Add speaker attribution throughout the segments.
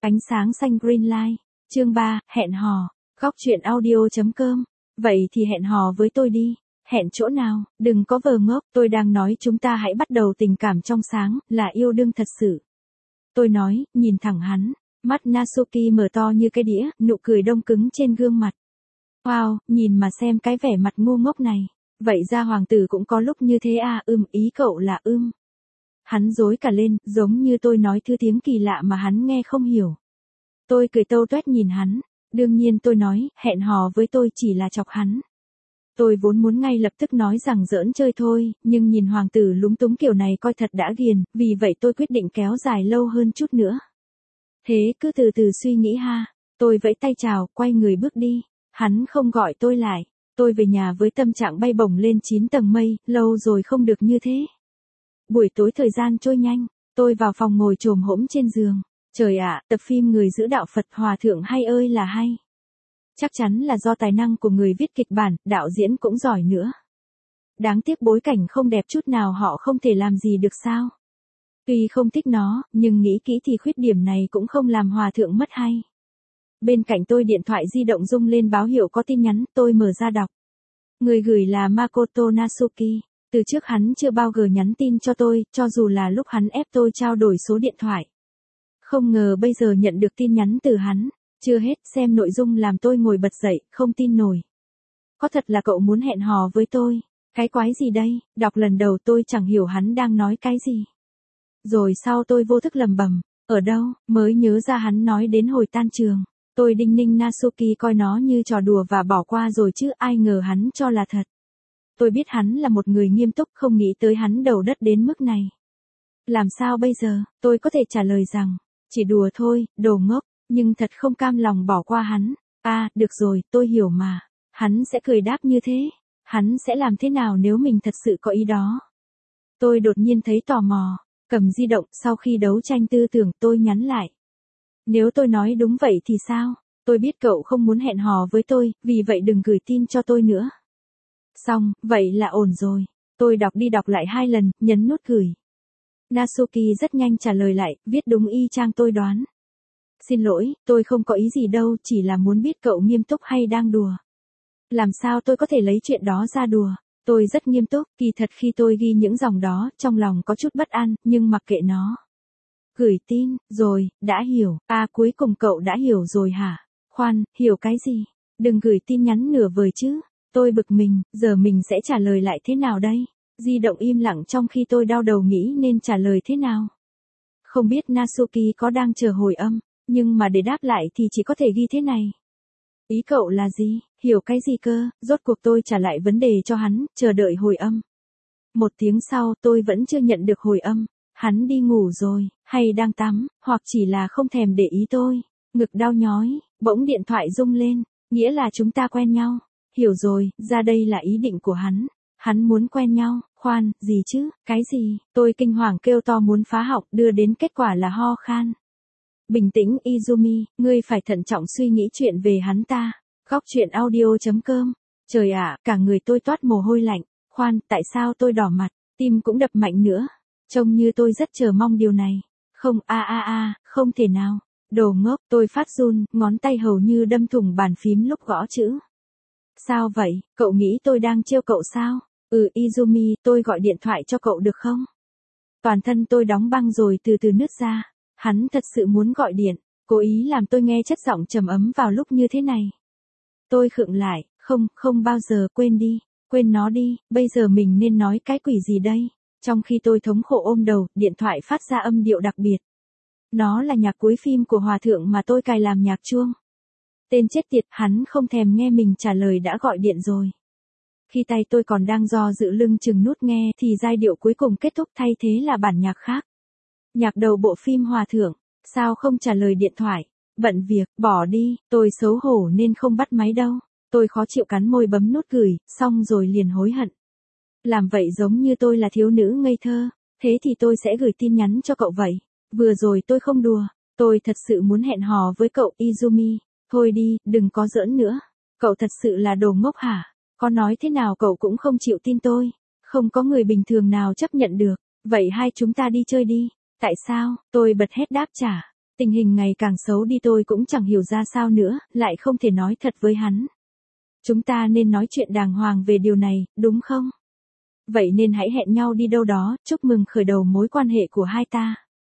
Speaker 1: Ánh sáng xanh green light. Chương 3, hẹn hò. Góc truyện audio.com. Vậy thì hẹn hò với tôi đi. Hẹn chỗ nào? Đừng có vờ ngốc, tôi đang nói chúng ta hãy bắt đầu tình cảm trong sáng, là yêu đương thật sự. Tôi nói, nhìn thẳng hắn. Mắt Natsuki mở to như cái đĩa, nụ cười đông cứng trên gương mặt. Wow, nhìn mà xem cái vẻ mặt ngu ngốc này. Vậy ra hoàng tử cũng có lúc như thế à? Ý cậu là Hắn rối cả lên, giống như tôi nói thứ tiếng kỳ lạ mà hắn nghe không hiểu. Tôi cười tâu tuét nhìn hắn. Đương nhiên tôi nói, hẹn hò với tôi chỉ là chọc hắn. Tôi vốn muốn ngay lập tức nói rằng giỡn chơi thôi, nhưng nhìn hoàng tử lúng túng kiểu này coi thật đã ghiền, vì vậy tôi quyết định kéo dài lâu hơn chút nữa. Thế cứ từ từ suy nghĩ ha. Tôi vẫy tay chào, quay người bước đi. Hắn không gọi tôi lại. Tôi về nhà với tâm trạng bay bổng lên 9 tầng mây, lâu rồi không được như thế. Buổi tối thời gian trôi nhanh, tôi vào phòng ngồi chồm hổm trên giường. Trời ạ, tập phim Người giữ đạo Phật Hòa Thượng hay ơi là hay. Chắc chắn là do tài năng của người viết kịch bản, đạo diễn cũng giỏi nữa. Đáng tiếc bối cảnh không đẹp chút nào, họ không thể làm gì được sao. Tuy không thích nó, nhưng nghĩ kỹ thì khuyết điểm này cũng không làm Hòa Thượng mất hay. Bên cạnh tôi điện thoại di động rung lên báo hiệu có tin nhắn, tôi mở ra đọc. Người gửi là Makoto Natsuki. Từ trước hắn chưa bao giờ nhắn tin cho tôi, cho dù là lúc hắn ép tôi trao đổi số điện thoại. Không ngờ bây giờ nhận được tin nhắn từ hắn. Chưa hết, xem nội dung làm tôi ngồi bật dậy, không tin nổi. Có thật là cậu muốn hẹn hò với tôi? Cái quái gì đây? Đọc lần đầu tôi chẳng hiểu hắn đang nói cái gì. Rồi sau tôi vô thức lẩm bẩm, ở đâu, mới nhớ ra hắn nói đến hồi tan trường. Tôi đinh ninh Natsuki coi nó như trò đùa và bỏ qua rồi chứ ai ngờ hắn cho là thật. Tôi biết hắn là một người nghiêm túc, không nghĩ tới hắn đầu đất đến mức này. Làm sao bây giờ, tôi có thể trả lời rằng, chỉ đùa thôi, đồ ngốc, nhưng thật không cam lòng bỏ qua hắn. Được rồi, tôi hiểu mà. Hắn sẽ cười đáp như thế. Hắn sẽ làm thế nào nếu mình thật sự có ý đó? Tôi đột nhiên thấy tò mò. Cầm di động, sau khi đấu tranh tư tưởng, tôi nhắn lại. Nếu tôi nói đúng vậy thì sao? Tôi biết cậu không muốn hẹn hò với tôi, vì vậy đừng gửi tin cho tôi nữa. Xong, vậy là ổn rồi. Tôi đọc đi đọc lại 2 lần, nhấn nút gửi. Natsuki rất nhanh trả lời lại, viết đúng y chang tôi đoán. Xin lỗi, tôi không có ý gì đâu, chỉ là muốn biết cậu nghiêm túc hay đang đùa. Làm sao tôi có thể lấy chuyện đó ra đùa? Tôi rất nghiêm túc, kỳ thật khi tôi ghi những dòng đó, trong lòng có chút bất an, nhưng mặc kệ nó. Gửi tin, rồi, đã hiểu. Cuối cùng cậu đã hiểu rồi hả? Khoan, hiểu cái gì? Đừng gửi tin nhắn nửa vời chứ. Tôi bực mình, giờ mình sẽ trả lời lại thế nào đây? Di động im lặng trong khi tôi đau đầu nghĩ nên trả lời thế nào. Không biết Natsuki có đang chờ hồi âm, nhưng mà để đáp lại thì chỉ có thể ghi thế này. Ý cậu là gì? Hiểu cái gì cơ? Rốt cuộc tôi trả lại vấn đề cho hắn, chờ đợi hồi âm. 1 tiếng sau tôi vẫn chưa nhận được hồi âm. Hắn đi ngủ rồi, hay đang tắm, hoặc chỉ là không thèm để ý tôi. Ngực đau nhói, bỗng điện thoại rung lên, nghĩa là chúng ta quen nhau. Hiểu rồi, ra đây là ý định của hắn. Hắn muốn quen nhau, khoan, gì chứ, cái gì? Tôi kinh hoàng kêu to muốn phá học, đưa đến kết quả là ho khan. Bình tĩnh Izumi, ngươi phải thận trọng suy nghĩ chuyện về hắn ta. Góc truyện audio.com. Trời ạ, cả người tôi toát mồ hôi lạnh. Khoan, tại sao tôi đỏ mặt, tim cũng đập mạnh nữa. Trông như tôi rất chờ mong điều này. Không, không thể nào. Đồ ngốc, tôi phát run, ngón tay hầu như đâm thủng bàn phím lúc gõ chữ. Sao vậy, cậu nghĩ tôi đang trêu cậu sao? Izumi, tôi gọi điện thoại cho cậu được không? Toàn thân tôi đóng băng rồi từ từ nứt ra. Hắn thật sự muốn gọi điện, cố ý làm tôi nghe chất giọng trầm ấm vào lúc như thế này. Tôi khựng lại, không bao giờ, quên đi, quên nó đi, bây giờ mình nên nói cái quỷ gì đây? Trong khi tôi thống khổ ôm đầu, điện thoại phát ra âm điệu đặc biệt. Nó là nhạc cuối phim của Hòa Thượng mà tôi cài làm nhạc chuông. Tên chết tiệt, hắn không thèm nghe mình trả lời đã gọi điện rồi. Khi tay tôi còn đang do dự lưng chừng nút nghe thì giai điệu cuối cùng kết thúc, thay thế là bản nhạc khác. Nhạc đầu bộ phim Hòa Thượng, sao không trả lời điện thoại? Bận việc, bỏ đi, tôi xấu hổ nên không bắt máy đâu. Tôi khó chịu cắn môi bấm nút gửi, xong rồi liền hối hận. Làm vậy giống như tôi là thiếu nữ ngây thơ, thế thì tôi sẽ gửi tin nhắn cho cậu vậy. Vừa rồi tôi không đùa, tôi thật sự muốn hẹn hò với cậu Izumi. Thôi đi, đừng có giỡn nữa. Cậu thật sự là đồ ngốc hả? Có nói thế nào cậu cũng không chịu tin tôi. Không có người bình thường nào chấp nhận được. Vậy hai chúng ta đi chơi đi. Tại sao? Tôi bật hết đáp trả. Tình hình ngày càng xấu đi tôi cũng chẳng hiểu ra sao nữa, lại không thể nói thật với hắn. Chúng ta nên nói chuyện đàng hoàng về điều này, đúng không? Vậy nên hãy hẹn nhau đi đâu đó, chúc mừng khởi đầu mối quan hệ của hai ta.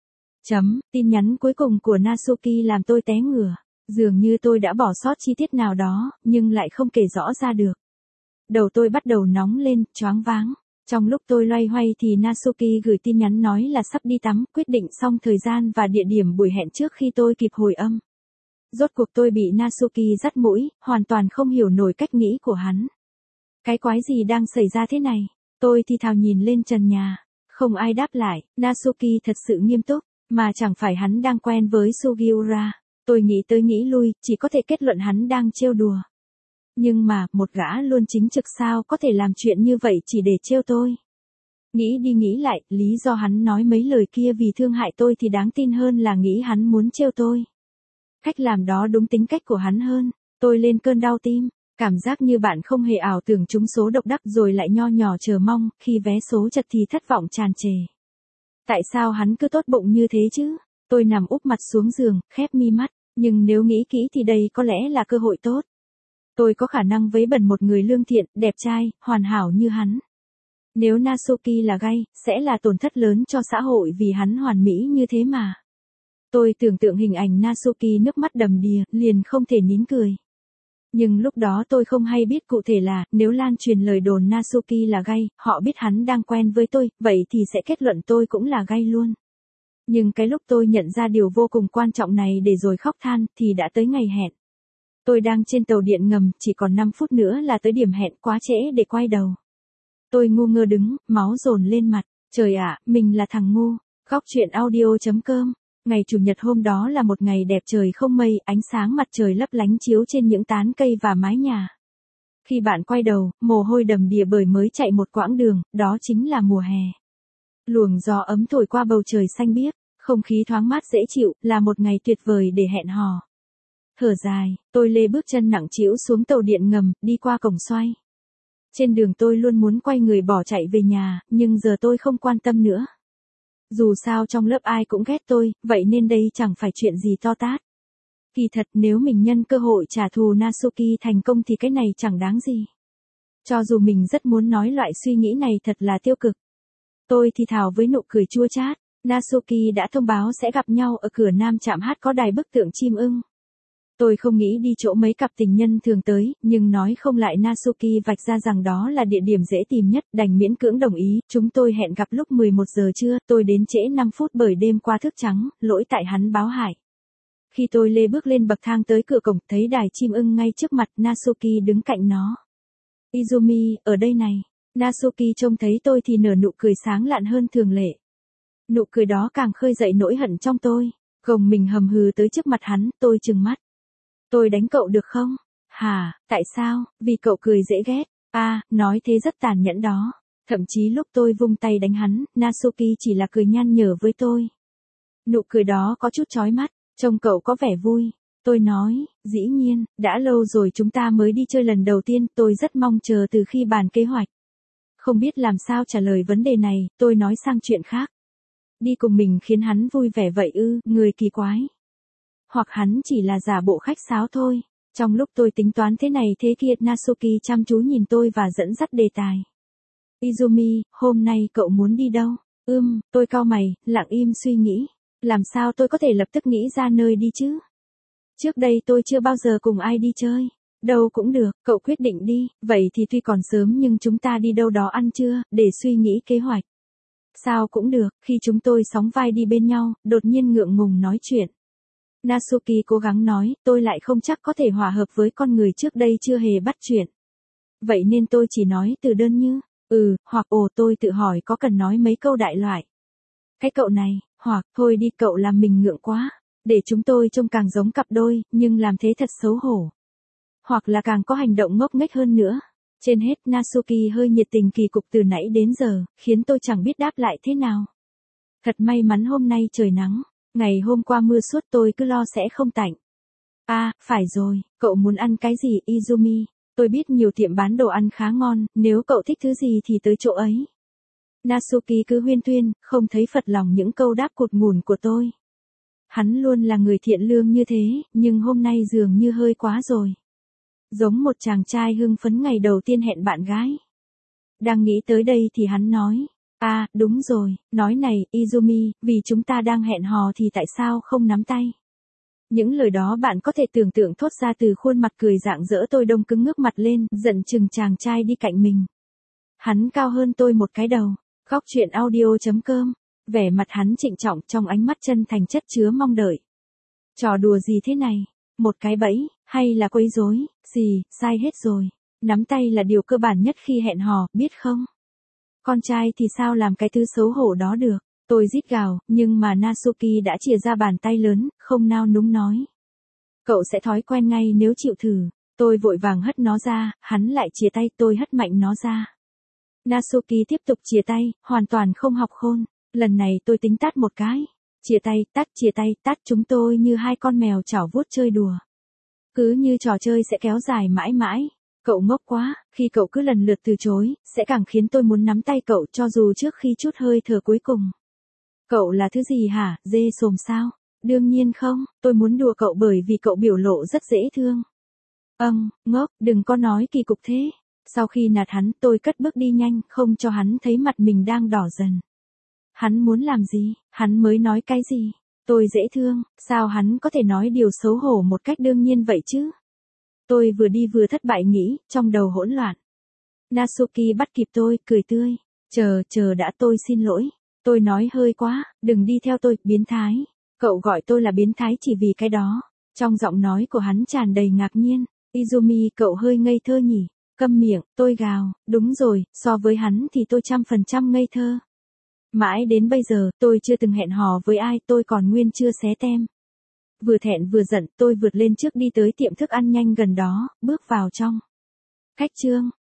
Speaker 1: Tin nhắn cuối cùng của Natsuki làm tôi té ngửa. Dường như tôi đã bỏ sót chi tiết nào đó, nhưng lại không kể rõ ra được. Đầu tôi bắt đầu nóng lên, choáng váng. Trong lúc tôi loay hoay thì Natsuki gửi tin nhắn nói là sắp đi tắm, quyết định xong thời gian và địa điểm buổi hẹn trước khi tôi kịp hồi âm. Rốt cuộc tôi bị Natsuki dắt mũi, hoàn toàn không hiểu nổi cách nghĩ của hắn. Cái quái gì đang xảy ra thế này? Tôi thì thào nhìn lên trần nhà. Không ai đáp lại, Natsuki thật sự nghiêm túc, mà chẳng phải hắn đang quen với Sugiura. Tôi nghĩ tới nghĩ lui, chỉ có thể kết luận hắn đang trêu đùa. Nhưng mà, một gã luôn chính trực sao có thể làm chuyện như vậy chỉ để trêu tôi. Nghĩ đi nghĩ lại, lý do hắn nói mấy lời kia vì thương hại tôi thì đáng tin hơn là nghĩ hắn muốn trêu tôi. Cách làm đó đúng tính cách của hắn hơn. Tôi lên cơn đau tim, cảm giác như bạn không hề ảo tưởng trúng số độc đắc rồi lại nho nhỏ chờ mong, khi vé số chật thì thất vọng tràn trề. Tại sao hắn cứ tốt bụng như thế chứ? Tôi nằm úp mặt xuống giường, khép mi mắt, nhưng nếu nghĩ kỹ thì đây có lẽ là cơ hội tốt. Tôi có khả năng vấy bẩn một người lương thiện, đẹp trai, hoàn hảo như hắn. Nếu Natsuki là gay, sẽ là tổn thất lớn cho xã hội vì hắn hoàn mỹ như thế mà. Tôi tưởng tượng hình ảnh Natsuki nước mắt đầm đìa, liền không thể nín cười. Nhưng lúc đó tôi không hay biết cụ thể là, nếu lan truyền lời đồn Natsuki là gay, họ biết hắn đang quen với tôi, vậy thì sẽ kết luận tôi cũng là gay luôn. Nhưng cái lúc tôi nhận ra điều vô cùng quan trọng này để rồi khóc than, thì đã tới ngày hẹn. Tôi đang trên tàu điện ngầm, chỉ còn 5 phút nữa là tới điểm hẹn, quá trễ để quay đầu. Tôi ngu ngơ đứng, máu dồn lên mặt. Trời ạ, mình là thằng ngu. Góc truyện audio.com. Ngày Chủ nhật hôm đó là một ngày đẹp trời không mây, ánh sáng mặt trời lấp lánh chiếu trên những tán cây và mái nhà. Khi bạn quay đầu, mồ hôi đầm đìa bởi mới chạy một quãng đường, đó chính là mùa hè. Luồng gió ấm thổi qua bầu trời xanh biếc, không khí thoáng mát dễ chịu, là một ngày tuyệt vời để hẹn hò. Thở dài, tôi lê bước chân nặng trĩu xuống tàu điện ngầm, đi qua cổng xoay. Trên đường tôi luôn muốn quay người bỏ chạy về nhà, nhưng giờ tôi không quan tâm nữa. Dù sao trong lớp ai cũng ghét tôi, vậy nên đây chẳng phải chuyện gì to tát. Kỳ thật nếu mình nhân cơ hội trả thù Natsuki thành công thì cái này chẳng đáng gì. Cho dù mình rất muốn nói loại suy nghĩ này thật là tiêu cực. Tôi thì thào với nụ cười chua chát, Natsuki đã thông báo sẽ gặp nhau ở cửa nam trạm hát có đài bức tượng chim ưng. Tôi không nghĩ đi chỗ mấy cặp tình nhân thường tới, nhưng nói không lại Natsuki vạch ra rằng đó là địa điểm dễ tìm nhất, đành miễn cưỡng đồng ý. Chúng tôi hẹn gặp lúc 11 giờ trưa, tôi đến trễ 5 phút bởi đêm qua thức trắng, lỗi tại hắn báo hại. Khi tôi lê bước lên bậc thang tới cửa cổng, thấy đài chim ưng ngay trước mặt, Natsuki đứng cạnh nó. Izumi, ở đây này. Natsuki trông thấy tôi thì nở nụ cười sáng lạn hơn thường lệ. Nụ cười đó càng khơi dậy nỗi hận trong tôi. Gồng mình hầm hừ tới trước mặt hắn, tôi trừng mắt. Tôi đánh cậu được không? Hả, tại sao? Vì cậu cười dễ ghét. Nói thế rất tàn nhẫn đó. Thậm chí lúc tôi vung tay đánh hắn, Natsuki chỉ là cười nhăn nhở với tôi. Nụ cười đó có chút chói mắt, trông cậu có vẻ vui. Tôi nói, dĩ nhiên, đã lâu rồi chúng ta mới đi chơi lần đầu tiên, tôi rất mong chờ từ khi bàn kế hoạch. Không biết làm sao trả lời vấn đề này, tôi nói sang chuyện khác. Đi cùng mình khiến hắn vui vẻ vậy ư, người kỳ quái. Hoặc hắn chỉ là giả bộ khách sáo thôi. Trong lúc tôi tính toán thế này thế kia, Natsuki chăm chú nhìn tôi và dẫn dắt đề tài. Izumi, hôm nay cậu muốn đi đâu? Tôi cau mày, lặng im suy nghĩ. Làm sao tôi có thể lập tức nghĩ ra nơi đi chứ? Trước đây tôi chưa bao giờ cùng ai đi chơi. Đâu cũng được, cậu quyết định đi, vậy thì tuy còn sớm nhưng chúng ta đi đâu đó ăn trưa, để suy nghĩ kế hoạch. Sao cũng được, khi chúng tôi sóng vai đi bên nhau, đột nhiên ngượng ngùng nói chuyện. Natsuki cố gắng nói, tôi lại không chắc có thể hòa hợp với con người trước đây chưa hề bắt chuyện. Vậy nên tôi chỉ nói từ đơn như, hoặc ồ, tôi tự hỏi có cần nói mấy câu đại loại. Cái cậu này, hoặc, thôi đi cậu làm mình ngượng quá, để chúng tôi trông càng giống cặp đôi, nhưng làm thế thật xấu hổ. Hoặc là càng có hành động ngốc nghếch hơn nữa. Trên hết, Natsuki hơi nhiệt tình kỳ cục từ nãy đến giờ, khiến tôi chẳng biết đáp lại thế nào. Thật may mắn hôm nay trời nắng. Ngày hôm qua mưa suốt tôi cứ lo sẽ không tạnh. Phải rồi, cậu muốn ăn cái gì Izumi? Tôi biết nhiều tiệm bán đồ ăn khá ngon, nếu cậu thích thứ gì thì tới chỗ ấy. Natsuki cứ huyên thuyên, không thấy phật lòng những câu đáp cụt ngùn của tôi. Hắn luôn là người thiện lương như thế, nhưng hôm nay dường như hơi quá rồi. Giống một chàng trai hưng phấn ngày đầu tiên hẹn bạn gái. Đang nghĩ tới đây thì hắn nói, đúng rồi, nói này, Izumi, vì chúng ta đang hẹn hò thì tại sao không nắm tay? Những lời đó bạn có thể tưởng tượng thốt ra từ khuôn mặt cười rạng rỡ tôi đông cứng ngước mặt lên, giận chừng chàng trai đi cạnh mình. Hắn cao hơn tôi một cái đầu. Góc truyện audio.com. Vẻ mặt hắn trịnh trọng trong ánh mắt chân thành chất chứa mong đợi. Trò đùa gì thế này? Một cái bẫy, hay là quấy rối? Gì, sai hết rồi. Nắm tay là điều cơ bản nhất khi hẹn hò, biết không? Con trai thì sao làm cái thứ xấu hổ đó được? Tôi rít gào, nhưng mà Natsuki đã chìa ra bàn tay lớn, không nao núng nói. Cậu sẽ thói quen ngay nếu chịu thử. Tôi vội vàng hất nó ra, hắn lại chìa tay, tôi hất mạnh nó ra. Natsuki tiếp tục chìa tay, hoàn toàn không học khôn. Lần này tôi tính tát một cái. Chìa tay, tát chúng tôi như hai con mèo chảo vuốt chơi đùa. Cứ như trò chơi sẽ kéo dài mãi mãi. Cậu ngốc quá, khi cậu cứ lần lượt từ chối, sẽ càng khiến tôi muốn nắm tay cậu cho dù trước khi chút hơi thở cuối cùng. Cậu là thứ gì hả, dê xồm sao? Đương nhiên không, tôi muốn đùa cậu bởi vì cậu biểu lộ rất dễ thương. Ngốc, đừng có nói kỳ cục thế. Sau khi nạt hắn, tôi cất bước đi nhanh, không cho hắn thấy mặt mình đang đỏ dần. Hắn muốn làm gì, hắn mới nói cái gì? Tôi dễ thương, sao hắn có thể nói điều xấu hổ một cách đương nhiên vậy chứ? Tôi vừa đi vừa thất bại nghĩ, trong đầu hỗn loạn. Natsuki bắt kịp tôi, cười tươi. Chờ đã, tôi xin lỗi. Tôi nói hơi quá, đừng đi theo tôi, biến thái. Cậu gọi tôi là biến thái chỉ vì cái đó. Trong giọng nói của hắn tràn đầy ngạc nhiên. Izumi, cậu hơi ngây thơ nhỉ? Câm miệng, tôi gào, đúng rồi, so với hắn thì tôi 100% ngây thơ. Mãi đến bây giờ, tôi chưa từng hẹn hò với ai, tôi còn nguyên chưa xé tem. Vừa thẹn vừa giận, tôi vượt lên trước đi tới tiệm thức ăn nhanh gần đó, bước vào trong. Khách trương,